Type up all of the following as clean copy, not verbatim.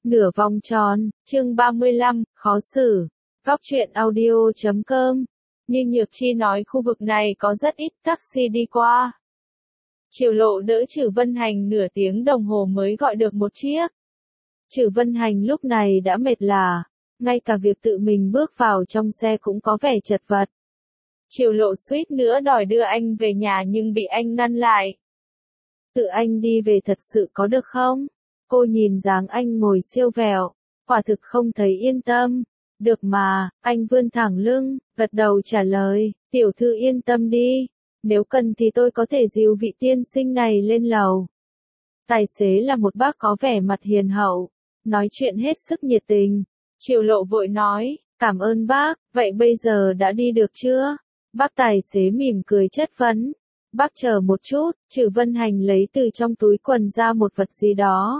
Nửa vòng tròn, chương 35, khó xử. Góc truyện audio.com. Như Nhược Chi nói khu vực này có rất ít taxi đi qua. Triều Lộ đỡ Trử Vân Hành nửa tiếng đồng hồ mới gọi được một chiếc. Trử Vân Hành lúc này đã mệt lả, ngay cả việc tự mình bước vào trong xe cũng có vẻ chật vật. Triều Lộ suýt nữa đòi đưa anh về nhà nhưng bị anh ngăn lại. Tự anh đi về thật sự có được không? Cô nhìn dáng anh ngồi siêu vẹo, quả thực không thấy yên tâm. Được mà, anh vươn thẳng lưng, gật đầu trả lời, tiểu thư yên tâm đi, nếu cần thì tôi có thể dìu vị tiên sinh này lên lầu. Tài xế là một bác có vẻ mặt hiền hậu, nói chuyện hết sức nhiệt tình. Triều Lộ vội nói, cảm ơn bác, vậy bây giờ đã đi được chưa? Bác tài xế mỉm cười chất vấn. Bác chờ một chút, Trử Vân Hành lấy từ trong túi quần ra một vật gì đó.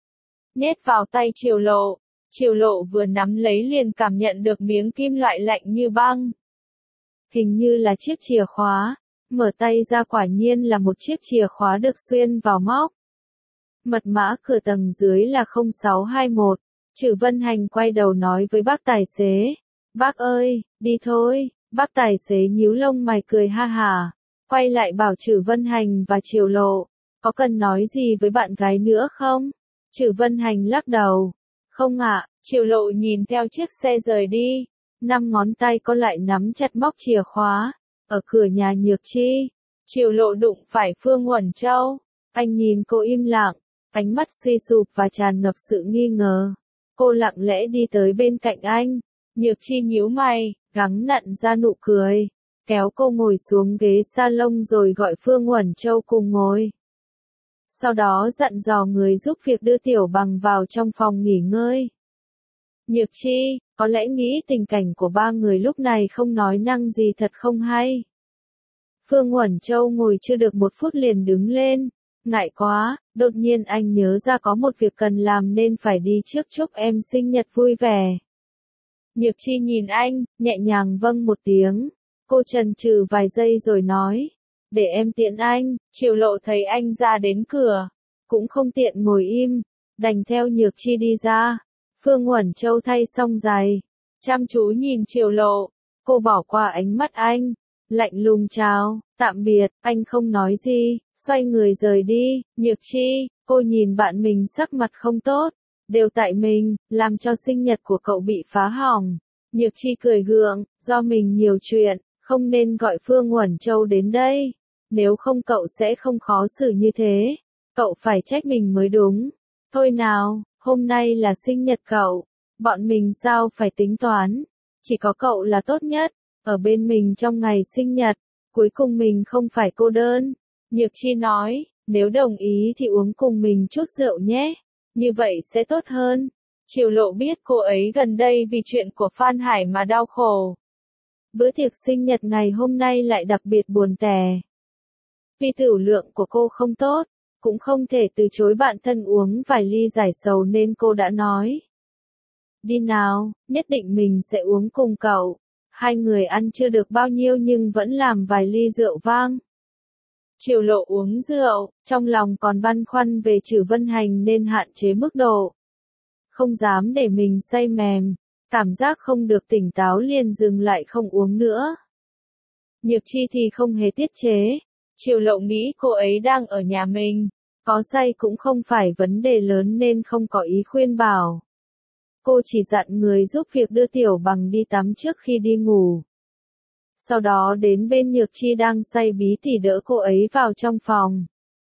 Nhét vào tay Triều Lộ. Triều Lộ vừa nắm lấy liền cảm nhận được miếng kim loại lạnh như băng. Hình như là chiếc chìa khóa. Mở tay ra quả nhiên là một chiếc chìa khóa được xuyên vào móc. Mật mã cửa tầng dưới là 0621. Trử Vân Hành quay đầu nói với bác tài xế. Bác ơi, đi thôi. Bác tài xế nhíu lông mày cười ha hả. Quay lại bảo Trử Vân Hành và Triều Lộ. Có cần nói gì với bạn gái nữa không? Trử Vân Hành lắc đầu. Không ạ. Triều Lộ nhìn theo chiếc xe rời đi. 5 ngón tay có lại nắm chặt móc chìa khóa. Ở cửa nhà Nhược Chi. Triều Lộ đụng phải Phương Uẩn Châu. Anh nhìn cô im lặng. Ánh mắt suy sụp và tràn ngập sự nghi ngờ. Cô lặng lẽ đi tới bên cạnh anh. Nhược Chi nhíu mày, gắng nặn ra nụ cười. Kéo cô ngồi xuống ghế salon rồi gọi Phương Uẩn Châu cùng ngồi. Sau đó dặn dò người giúp việc đưa Tiểu Bằng vào trong phòng nghỉ ngơi. Nhược Chi, có lẽ nghĩ tình cảnh của ba người lúc này không nói năng gì thật không hay. Phương Uẩn Châu ngồi chưa được một phút liền đứng lên. Ngại quá, đột nhiên anh nhớ ra có một việc cần làm nên phải đi trước chúc em sinh nhật vui vẻ. Nhược Chi nhìn anh, nhẹ nhàng vâng một tiếng. Cô chần chừ vài giây rồi nói. Để em tiện anh. Triều Lộ thấy anh ra đến cửa. Cũng không tiện ngồi im. Đành theo Nhược Chi đi ra. Phương Uẩn Châu thay xong giày. Chăm chú nhìn Triều Lộ. Cô bỏ qua ánh mắt anh. Lạnh lùng chào, tạm biệt, anh không nói gì. Xoay người rời đi. Nhược Chi, cô nhìn bạn mình sắc mặt không tốt. Đều tại mình, làm cho sinh nhật của cậu bị phá hỏng. Nhược Chi cười gượng, do mình nhiều chuyện, không nên gọi Phương Uẩn Châu đến đây. Nếu không cậu sẽ không khó xử như thế. Cậu phải trách mình mới đúng. Thôi nào, hôm nay là sinh nhật cậu. Bọn mình sao phải tính toán. Chỉ có cậu là tốt nhất. Ở bên mình trong ngày sinh nhật. Cuối cùng mình không phải cô đơn. Nhược Chi nói, nếu đồng ý thì uống cùng mình chút rượu nhé. Như vậy sẽ tốt hơn. Triều Lộ biết cô ấy gần đây vì chuyện của Phan Hải mà đau khổ. Bữa tiệc sinh nhật ngày hôm nay lại đặc biệt buồn tẻ. Vì tửu lượng của cô không tốt, cũng không thể từ chối bạn thân uống vài ly giải sầu nên cô đã nói. Đi nào, nhất định mình sẽ uống cùng cậu. Hai người ăn chưa được bao nhiêu nhưng vẫn làm vài ly rượu vang. Triều Lộ uống rượu, trong lòng còn băn khoăn về Trử Vân Hành nên hạn chế mức độ. Không dám để mình say mềm, cảm giác không được tỉnh táo liền dừng lại không uống nữa. Nhược Chi thì không hề tiết chế. Triều Lộ nghĩ cô ấy đang ở nhà mình, có say cũng không phải vấn đề lớn nên không có ý khuyên bảo. Cô chỉ dặn người giúp việc đưa Tiểu Bằng đi tắm trước khi đi ngủ. Sau đó đến bên Nhược Chi đang say bí tỉ đỡ cô ấy vào trong phòng.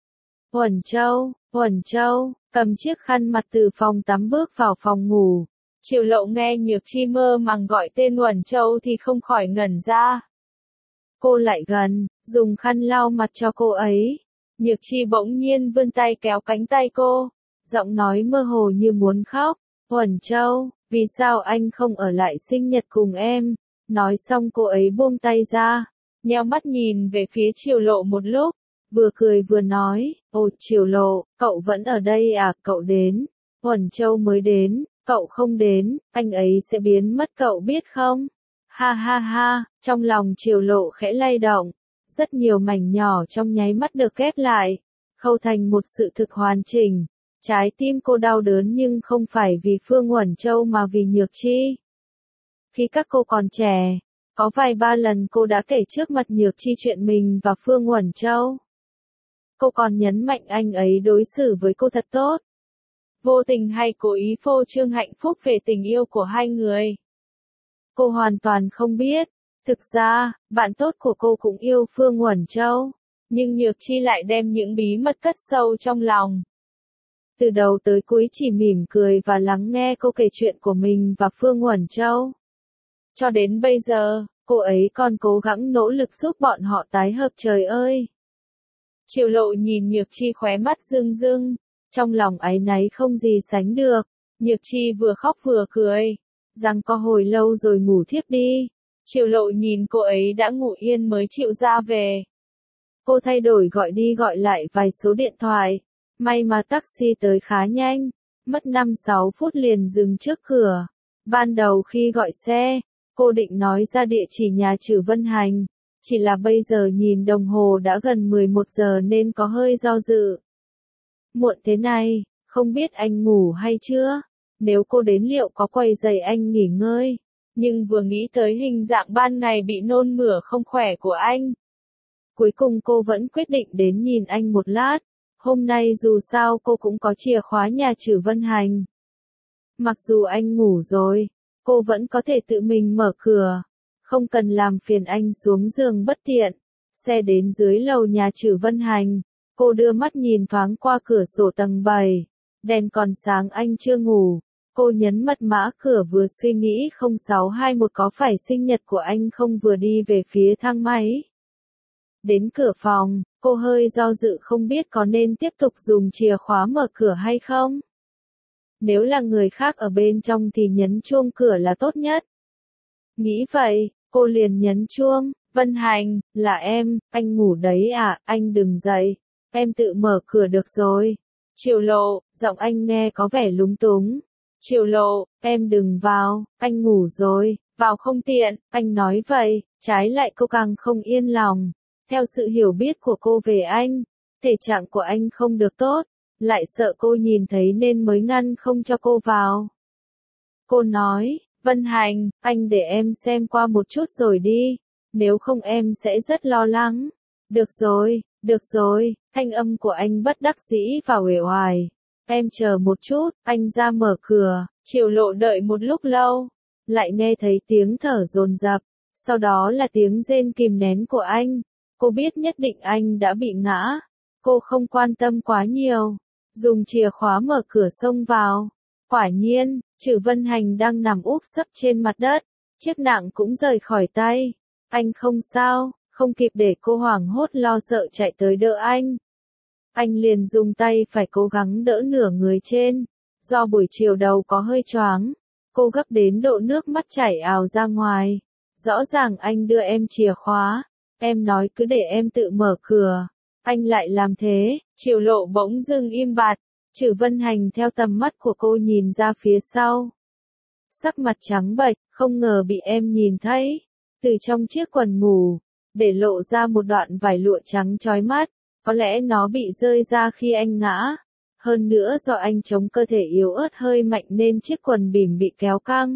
Uẩn Châu, cầm chiếc khăn mặt từ phòng tắm bước vào phòng ngủ. Triều Lộ nghe Nhược Chi mơ màng gọi tên Uẩn Châu thì không khỏi ngẩn ra. Cô lại gần, dùng khăn lau mặt cho cô ấy. Nhược Chi bỗng nhiên vươn tay kéo cánh tay cô. Giọng nói mơ hồ như muốn khóc. Uẩn Châu, vì sao anh không ở lại sinh nhật cùng em? Nói xong cô ấy buông tay ra. Nheo mắt nhìn về phía Triều Lộ một lúc. Vừa cười vừa nói, ồ Triều Lộ, cậu vẫn ở đây à, cậu đến. Uẩn Châu mới đến, cậu không đến, anh ấy sẽ biến mất cậu biết không? Ha ha ha, trong lòng Triều Lộ khẽ lay động. Rất nhiều mảnh nhỏ trong nháy mắt được ghép lại, khâu thành một sự thực hoàn chỉnh. Trái tim cô đau đớn nhưng không phải vì Phương Uẩn Châu mà vì Nhược Chi. Khi các cô còn trẻ, có vài ba lần cô đã kể trước mặt Nhược Chi chuyện mình và Phương Uẩn Châu. Cô còn nhấn mạnh anh ấy đối xử với cô thật tốt. Vô tình hay cố ý phô trương hạnh phúc về tình yêu của hai người. Cô hoàn toàn không biết. Thực ra, bạn tốt của cô cũng yêu Phương Uẩn Châu. Nhưng Nhược Chi lại đem những bí mật cất sâu trong lòng. Từ đầu tới cuối chỉ mỉm cười và lắng nghe cô kể chuyện của mình và Phương Uẩn Châu. Cho đến bây giờ, cô ấy còn cố gắng nỗ lực giúp bọn họ tái hợp trời ơi. Triệu Lộ nhìn Nhược Chi khóe mắt rưng rưng, trong lòng áy náy không gì sánh được. Nhược Chi vừa khóc vừa cười, giằng co hồi lâu rồi ngủ thiếp đi. Triệu Lộ nhìn cô ấy đã ngủ yên mới chịu ra về. Cô thay đổi gọi đi gọi lại vài số điện thoại. May mà taxi tới khá nhanh, mất 5-6 phút liền dừng trước cửa. Ban đầu khi gọi xe, cô định nói ra địa chỉ nhà Trử Vân Hành, chỉ là bây giờ nhìn đồng hồ đã gần 11 giờ nên có hơi do dự. Muộn thế này, không biết anh ngủ hay chưa? Nếu cô đến liệu có quay giày anh nghỉ ngơi? Nhưng vừa nghĩ tới hình dạng ban ngày bị nôn mửa không khỏe của anh. Cuối cùng cô vẫn quyết định đến nhìn anh một lát. Hôm nay dù sao cô cũng có chìa khóa nhà Trử Vân Hành. Mặc dù anh ngủ rồi, cô vẫn có thể tự mình mở cửa. Không cần làm phiền anh xuống giường bất tiện. Xe đến dưới lầu nhà Trử Vân Hành. Cô đưa mắt nhìn thoáng qua cửa sổ tầng 7. Đèn còn sáng anh chưa ngủ. Cô nhấn mật mã cửa vừa suy nghĩ 0621 có phải sinh nhật của anh không vừa đi về phía thang máy. Đến cửa phòng, cô hơi do dự không biết có nên tiếp tục dùng chìa khóa mở cửa hay không. Nếu là người khác ở bên trong thì nhấn chuông cửa là tốt nhất. Nghĩ vậy, cô liền nhấn chuông. Vân Hành, là em, anh ngủ đấy à, anh đừng dậy, em tự mở cửa được rồi. Triệu Lộ, giọng anh nghe có vẻ lúng túng. Triệu Lộ, em đừng vào, anh ngủ rồi, vào không tiện, anh nói vậy, trái lại cô càng không yên lòng. Theo sự hiểu biết của cô về anh, thể trạng của anh không được tốt, lại sợ cô nhìn thấy nên mới ngăn không cho cô vào. Cô nói, Vân Hành, anh để em xem qua một chút rồi đi, nếu không em sẽ rất lo lắng. Được rồi, thanh âm của anh bất đắc dĩ và uể oải. Em chờ một chút, anh ra mở cửa. Triệu Lộ đợi một lúc lâu, lại nghe thấy tiếng thở dồn dập, sau đó là tiếng rên kìm nén của anh. Cô biết nhất định anh đã bị ngã. Cô không quan tâm quá nhiều, dùng chìa khóa mở cửa xông vào. Quả nhiên, Trử Vân Hành đang nằm úp sấp trên mặt đất, chiếc nạng cũng rời khỏi tay. Anh không sao, không kịp để cô hoảng hốt lo sợ chạy tới đỡ anh. Anh liền dùng tay phải cố gắng đỡ nửa người trên. Do buổi chiều đầu có hơi choáng, cô gấp đến độ nước mắt chảy ào ra ngoài. Rõ ràng anh đưa em chìa khóa, em nói cứ để em tự mở cửa. Anh lại làm thế. Triệu Lộ bỗng dưng im bặt. Trử Vân Hành theo tầm mắt của cô nhìn ra phía sau. Sắc mặt trắng bệch, không ngờ bị em nhìn thấy. Từ trong chiếc quần ngủ, để lộ ra một đoạn vải lụa trắng chói mắt. Có lẽ nó bị rơi ra khi anh ngã. Hơn nữa do anh chống cơ thể yếu ớt hơi mạnh nên chiếc quần bỉm bị kéo căng.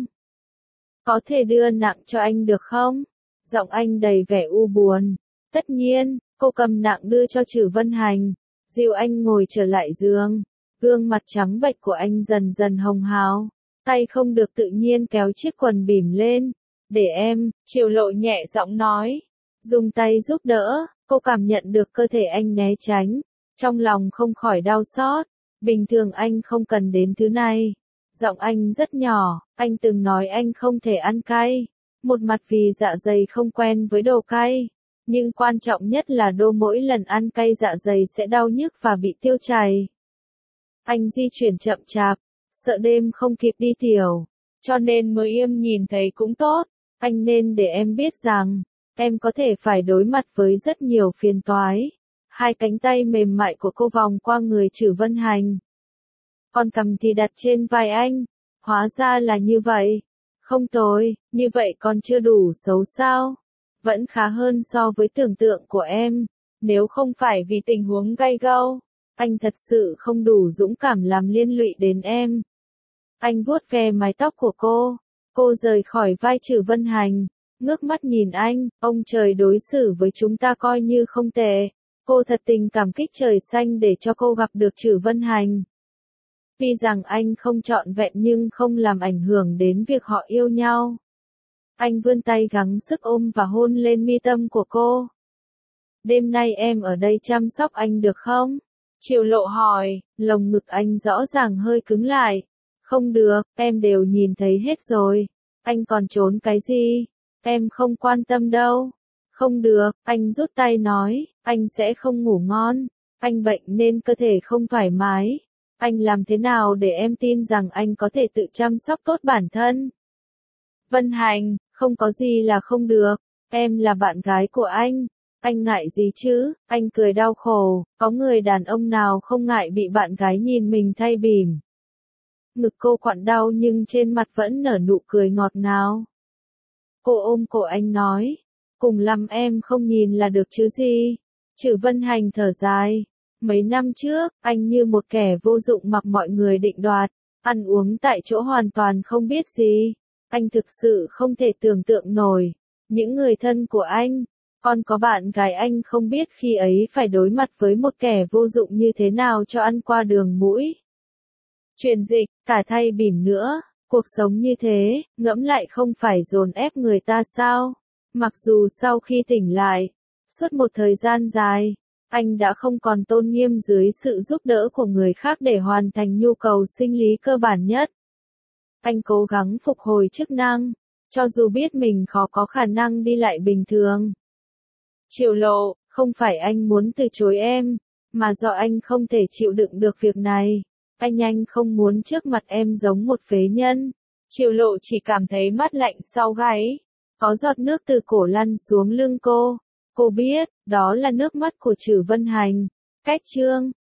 Có thể đưa nạng cho anh được không? Giọng anh đầy vẻ u buồn. Tất nhiên, cô cầm nạng đưa cho Trử Vân Hành. Dìu anh ngồi trở lại giường. Gương mặt trắng bệch của anh dần dần hồng hào. Tay không được tự nhiên kéo chiếc quần bỉm lên. Để em, Triệu Lộ nhẹ giọng nói. Dùng tay giúp đỡ, cô cảm nhận được cơ thể anh né tránh. Trong lòng không khỏi đau xót. Bình thường anh không cần đến thứ này. Giọng anh rất nhỏ, anh từng nói anh không thể ăn cay. Một mặt vì dạ dày không quen với đồ cay. Nhưng quan trọng nhất là mỗi lần ăn cay dạ dày sẽ đau nhức và bị tiêu chảy. Anh di chuyển chậm chạp, sợ đêm không kịp đi tiểu. Cho nên mới im nhìn thấy cũng tốt. Anh nên để em biết rằng, em có thể phải đối mặt với rất nhiều phiền toái. Hai cánh tay mềm mại của cô vòng qua người Trử Vân Hành. Còn cầm thì đặt trên vai anh. Hóa ra là như vậy. Không tồi, như vậy còn chưa đủ xấu sao? Vẫn khá hơn so với tưởng tượng của em. Nếu không phải vì tình huống gay go, Anh thật sự không đủ dũng cảm làm liên lụy đến em. Anh vuốt ve mái tóc của cô rời khỏi vai Trử Vân Hành, ngước mắt nhìn anh, ông trời đối xử với chúng ta coi như không tệ. Cô thật tình cảm kích trời xanh để cho cô gặp được Trử Vân Hành. Tuy rằng anh không trọn vẹn nhưng không làm ảnh hưởng đến việc họ yêu nhau. Anh vươn tay gắng sức ôm và hôn lên mi tâm của cô. Đêm nay em ở đây chăm sóc anh được không? Triệu Lộ hỏi, lồng ngực anh rõ ràng hơi cứng lại. Không được, em đều nhìn thấy hết rồi. Anh còn trốn cái gì? Em không quan tâm đâu. Không được, anh rút tay nói, anh sẽ không ngủ ngon. Anh bệnh nên cơ thể không thoải mái. Anh làm thế nào để em tin rằng anh có thể tự chăm sóc tốt bản thân? Vân Hành, không có gì là không được. Em là bạn gái của anh ngại gì chứ? Anh cười đau khổ, có người đàn ông nào không ngại bị bạn gái nhìn mình thay bỉm. Ngực cô quặn đau nhưng trên mặt vẫn nở nụ cười ngọt ngào. Cô ôm cổ anh nói, cùng lắm em không nhìn là được chứ gì. Trử Vân Hành thở dài. Mấy năm trước, anh như một kẻ vô dụng mặc mọi người định đoạt, ăn uống tại chỗ hoàn toàn không biết gì. Anh thực sự không thể tưởng tượng nổi. Những người thân của anh, còn có bạn gái anh không biết khi ấy phải đối mặt với một kẻ vô dụng như thế nào cho ăn qua đường mũi. Truyền dịch, cả thay bỉm nữa, cuộc sống như thế, ngẫm lại không phải dồn ép người ta sao? Mặc dù sau khi tỉnh lại, suốt một thời gian dài, anh đã không còn tôn nghiêm dưới sự giúp đỡ của người khác để hoàn thành nhu cầu sinh lý cơ bản nhất. Anh cố gắng phục hồi chức năng, cho dù biết mình khó có khả năng đi lại bình thường. Triệu Lộ, không phải anh muốn từ chối em, mà do anh không thể chịu đựng được việc này. Anh không muốn trước mặt em giống một phế nhân. Triệu Lộ chỉ cảm thấy mát lạnh sau gáy. Có giọt nước từ cổ lăn xuống lưng cô. Cô biết, đó là nước mắt của Trử Vân Hành. Cách chương